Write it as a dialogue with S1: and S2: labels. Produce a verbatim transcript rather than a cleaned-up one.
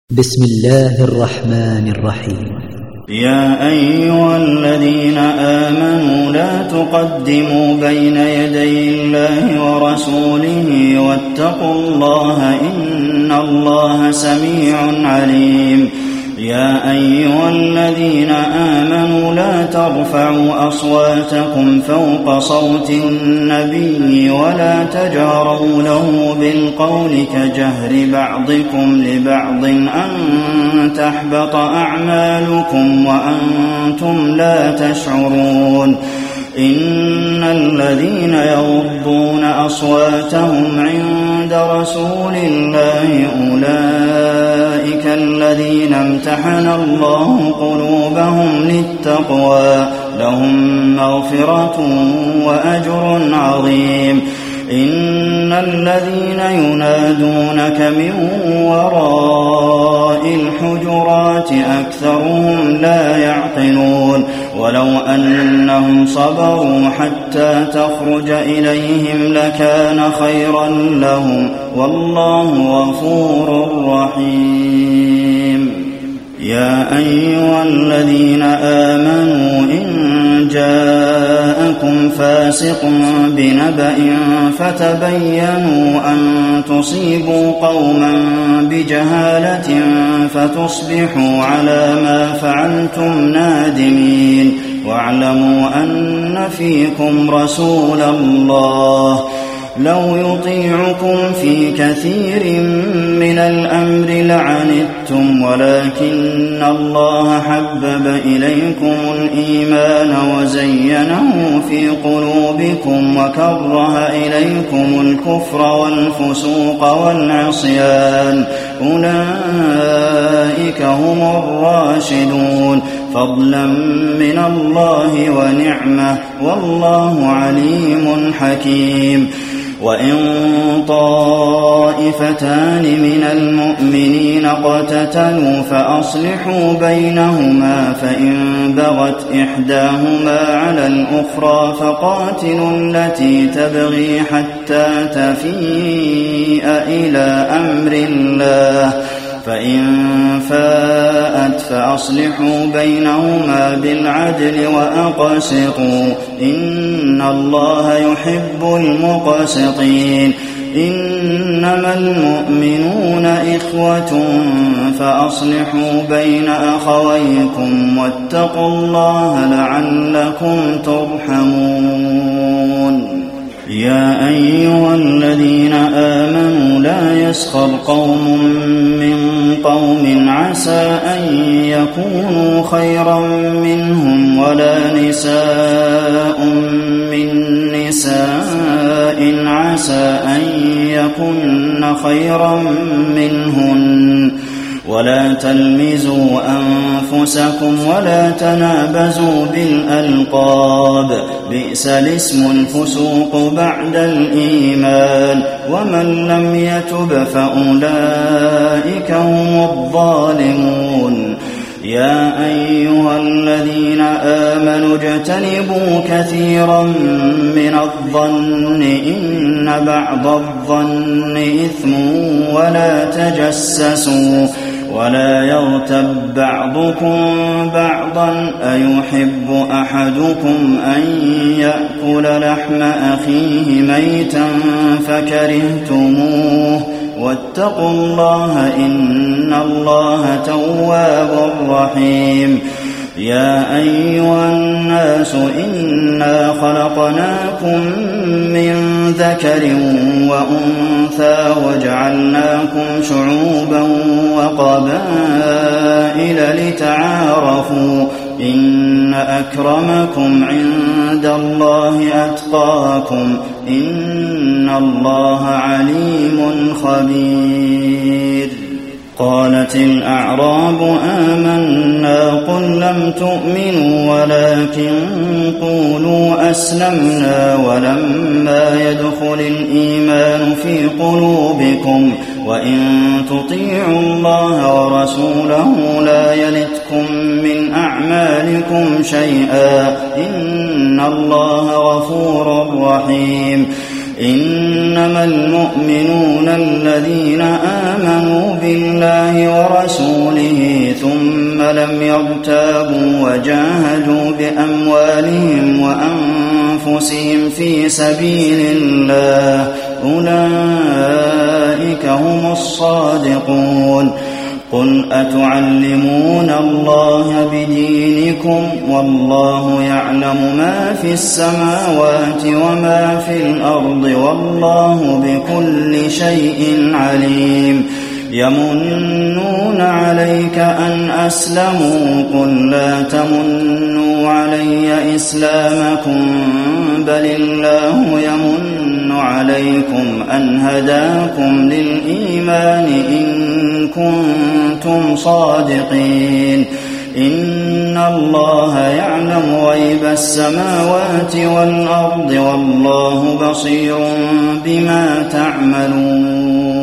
S1: بسم الله الرحمن الرحيم.
S2: يا أيها الذين آمنوا لا تقدموا بين يدي الله ورسوله واتقوا الله إن الله سميع عليم. يا أيها الذين آمنوا لا ترفعوا أصواتكم فوق صوت النبي ولا تجهروا له بالقول كجهر بعضكم لبعض أن تحبط أعمالكم وأنتم لا تشعرون. إن الذين يغضون أصواتهم عند رسول الله أولئك الذين امتحن الله قلوبهم للتقوى لهم مغفرة وأجر عظيم. إن الذين ينادونك من وراء الحجرات أكثرهم لا يعقلون. ولو أنهم صبروا حتى تخرج إليهم لكان خيرا لهم والله غفور رحيم. يا أيها الذين آمنوا إن جاءكم فاسق بنبأ فتبينوا أن تصيبوا قوما بجهالة فتصبحوا على ما فعلتم نادمين. واعلموا أن فيكم رسول الله لو يطيعكم في كثير من الأمر لعنتم ولكن الله حبب إليكم الإيمان وزينه في قلوبكم وكره إليكم الكفر والفسوق والعصيان أولئك هم الراشدون فضلا من الله ونعمة والله عليم حكيم. وإن طائفتان من المؤمنين اقتتلوا فأصلحوا بينهما فإن بغت إحداهما على الأخرى فقاتلوا التي تبغي حتى تفيء إلى أمر الله فإن فاءت فأصلحوا بينهما بالعدل وأقسطوا إن الله يحب المقسطين. إنما المؤمنون إخوة فأصلحوا بين أخويكم واتقوا الله لعلكم ترحمون. يا أيها الذين آمنوا لا يسخر قوم من قوم عسى أن يكونوا خيرا منهم ولا نساء من نساء عسى أن يكن خيرا منهن ولا تلمزوا أنفسكم ولا تنابزوا بالألقاب بئس الاسم الفسوق بعد الإيمان ومن لم يتب فأولئك هم الظالمون. يا أيها الذين آمنوا اجتنبوا كثيرا من الظن إن بعض الظن إثم ولا تجسسوا ولا يغتب بعضكم بعضا أيحب أحدكم أن يأكل لحم أخيه ميتا فكرهتموه واتقوا الله إن الله تواب رحيم. يا أيها الناس إنا خلقناكم من ذكر وأنثى وجعلناكم شعوبا وقبائل لتعارفوا إن أكرمكم عند الله أتقاكم إن الله عليم خبير. قالت الأعراب آمنا قل لم تؤمنوا ولكن قولوا أسلمنا ولما يدخل الإيمان في قلوبكم وإن تطيعوا الله ورسوله لا يلتكم من أعمالكم شيئا إن الله غفور رحيم. إنما المؤمنون الذين آمنوا بالله ورسوله ثم لم يرتابوا وجاهدوا بأموالهم وأنفسهم في سبيل الله أولئك هم الصادقون قل أتعلمون الله بدينكم والله يعلم ما في السماوات وما في الأرض والله بكل شيء عليم يمنون عليك أن أسلموا قل لا تمنوا علي إسلامكم بل الله يمن عليكم أن هداكم للإيمان إن كنتم صادقين إن الله يعلم غيب السماوات والأرض والله بصير بما تعملون